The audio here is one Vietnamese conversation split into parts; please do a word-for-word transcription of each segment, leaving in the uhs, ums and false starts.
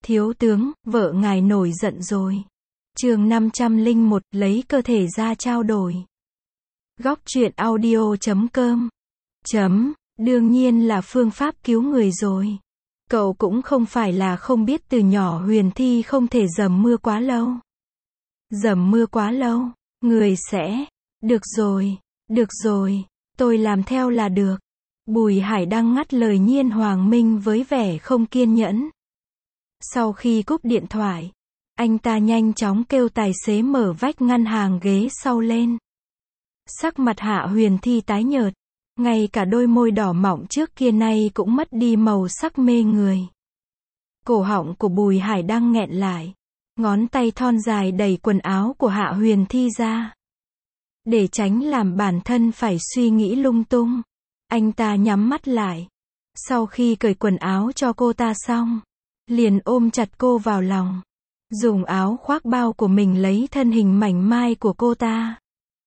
Thiếu tướng, vợ ngài nổi giận rồi. Chương năm trăm lẻ một, lấy cơ thể ra trao đổi. Góc truyện audio chấm com. Chấm, đương nhiên là phương pháp cứu người rồi. Cậu cũng không phải là không biết từ nhỏ Huyền Thi không thể dầm mưa quá lâu. Dầm mưa quá lâu, người sẽ... Được rồi, được rồi, tôi làm theo là được. Bùi Hải Đăng ngắt lời Nhiên Hoàng Minh với vẻ không kiên nhẫn. Sau khi cúp điện thoại, anh ta nhanh chóng kêu tài xế mở vách ngăn hàng ghế sau lên. Sắc mặt Hạ Huyền Thi tái nhợt, ngay cả đôi môi đỏ mọng trước kia nay cũng mất đi màu sắc mê người. Cổ họng của Bùi Hải Đăng nghẹn lại, ngón tay thon dài đẩy quần áo của Hạ Huyền Thi ra. Để tránh làm bản thân phải suy nghĩ lung tung, anh ta nhắm mắt lại. Sau khi cởi quần áo cho cô ta xong, liền ôm chặt cô vào lòng, dùng áo khoác bao của mình lấy thân hình mảnh mai của cô ta.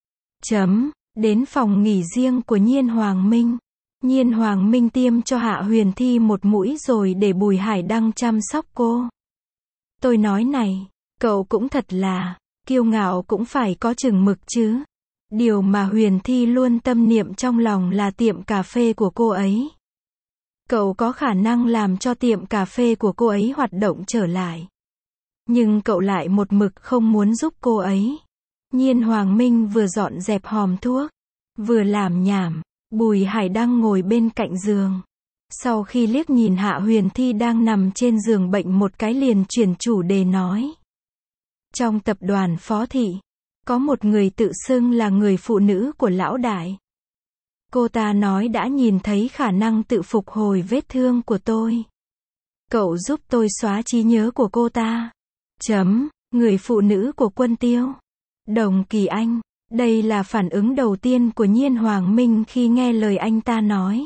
Chấm, đến phòng nghỉ riêng của Nhiên Hoàng Minh. Nhiên Hoàng Minh tiêm cho Hạ Huyền Thi một mũi rồi để Bùi Hải Đăng chăm sóc cô. Tôi nói này, cậu cũng thật là, kiêu ngạo cũng phải có chừng mực chứ. Điều mà Huyền Thi luôn tâm niệm trong lòng là tiệm cà phê của cô ấy. Cậu có khả năng làm cho tiệm cà phê của cô ấy hoạt động trở lại. Nhưng cậu lại một mực không muốn giúp cô ấy. Nhiên Hoàng Minh vừa dọn dẹp hòm thuốc, vừa làm nhảm. Bùi Hải Đăng ngồi bên cạnh giường. Sau khi liếc nhìn Hạ Huyền Thi đang nằm trên giường bệnh một cái liền chuyển chủ đề nói. Trong tập đoàn Phó Thị, có một người tự xưng là người phụ nữ của lão đại. Cô ta nói đã nhìn thấy khả năng tự phục hồi vết thương của tôi. Cậu giúp tôi xóa trí nhớ của cô ta. Chấm, người phụ nữ của Quân Tiêu. Đồng Kỳ Anh. Đây là phản ứng đầu tiên của Nhiên Hoàng Minh khi nghe lời anh ta nói.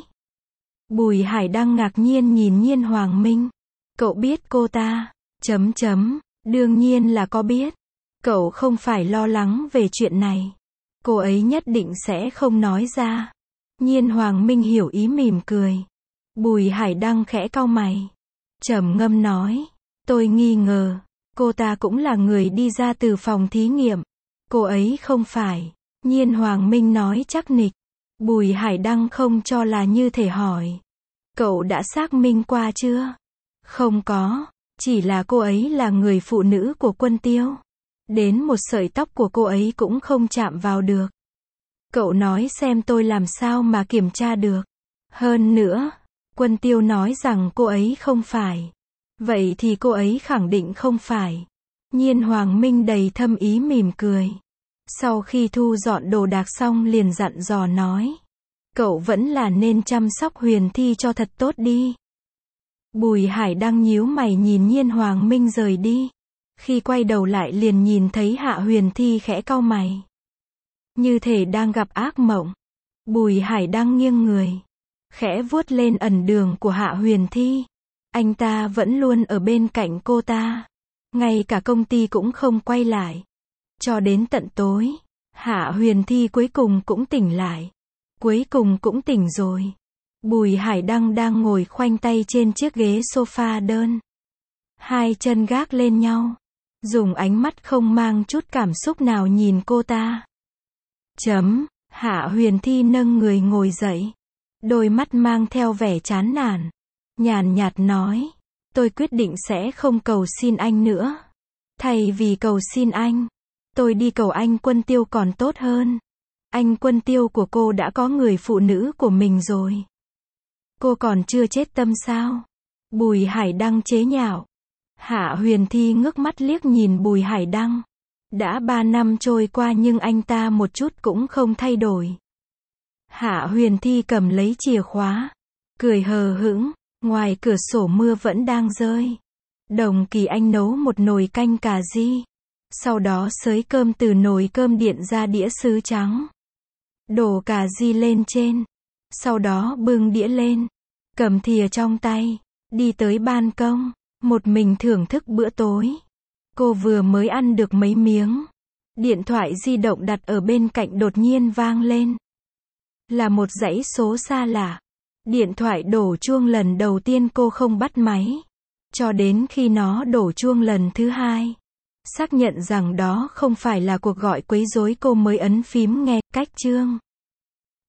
Bùi Hải Đăng ngạc nhiên nhìn Nhiên Hoàng Minh. Cậu biết cô ta? Chấm chấm, đương nhiên là có biết. Cậu không phải lo lắng về chuyện này. Cô ấy nhất định sẽ không nói ra. Nhiên Hoàng Minh hiểu ý mỉm cười. Bùi Hải Đăng khẽ cau mày. Trầm ngâm nói. Tôi nghi ngờ, cô ta cũng là người đi ra từ phòng thí nghiệm. Cô ấy không phải. Nhiên Hoàng Minh nói chắc nịch. Bùi Hải Đăng không cho là như thể hỏi. Cậu đã xác minh qua chưa? Không có. Chỉ là cô ấy là người phụ nữ của Quân Tiêu. Đến một sợi tóc của cô ấy cũng không chạm vào được. Cậu nói xem tôi làm sao mà kiểm tra được. Hơn nữa, Quân Tiêu nói rằng cô ấy không phải. Vậy thì cô ấy khẳng định không phải. Nhiên Hoàng Minh đầy thâm ý mỉm cười. Sau khi thu dọn đồ đạc xong liền dặn dò nói. Cậu vẫn là nên chăm sóc Huyền Thi cho thật tốt đi. Bùi Hải Đăng nhíu mày nhìn Nhiên Hoàng Minh rời đi. Khi quay đầu lại liền nhìn thấy Hạ Huyền Thi khẽ cau mày. Như thể đang gặp ác mộng. Bùi Hải Đăng nghiêng người, khẽ vuốt lên ẩn đường của Hạ Huyền Thi. Anh ta vẫn luôn ở bên cạnh cô ta. Ngay cả công ty cũng không quay lại. Cho đến tận tối, Hạ Huyền Thi cuối cùng cũng tỉnh lại. Cuối cùng cũng tỉnh rồi. Bùi Hải Đăng đang ngồi khoanh tay trên chiếc ghế sofa đơn. Hai chân gác lên nhau. Dùng ánh mắt không mang chút cảm xúc nào nhìn cô ta. Chấm, Hạ Huyền Thi nâng người ngồi dậy. Đôi mắt mang theo vẻ chán nản. Nhàn nhạt nói. Tôi quyết định sẽ không cầu xin anh nữa. Thay vì cầu xin anh, tôi đi cầu anh Quân Tiêu còn tốt hơn. Anh Quân Tiêu của cô đã có người phụ nữ của mình rồi. Cô còn chưa chết tâm sao? Bùi Hải Đăng chế nhạo. Hạ Huyền Thi ngước mắt liếc nhìn Bùi Hải Đăng. Đã ba năm trôi qua nhưng anh ta một chút cũng không thay đổi. Hạ Huyền Thi cầm lấy chìa khóa. Cười hờ hững. Ngoài cửa sổ mưa vẫn đang rơi. Đồng Kỳ Anh nấu một nồi canh cà ri. Sau đó xới cơm từ nồi cơm điện ra đĩa sứ trắng. Đổ cà ri lên trên. Sau đó bưng đĩa lên. Cầm thìa trong tay. Đi tới ban công. Một mình thưởng thức bữa tối. Cô vừa mới ăn được mấy miếng. Điện thoại di động đặt ở bên cạnh đột nhiên vang lên. Là một dãy số xa lạ. Điện thoại đổ chuông lần đầu tiên cô không bắt máy. Cho đến khi nó đổ chuông lần thứ hai. Xác nhận rằng đó không phải là cuộc gọi quấy rối cô mới ấn phím nghe, cách chương.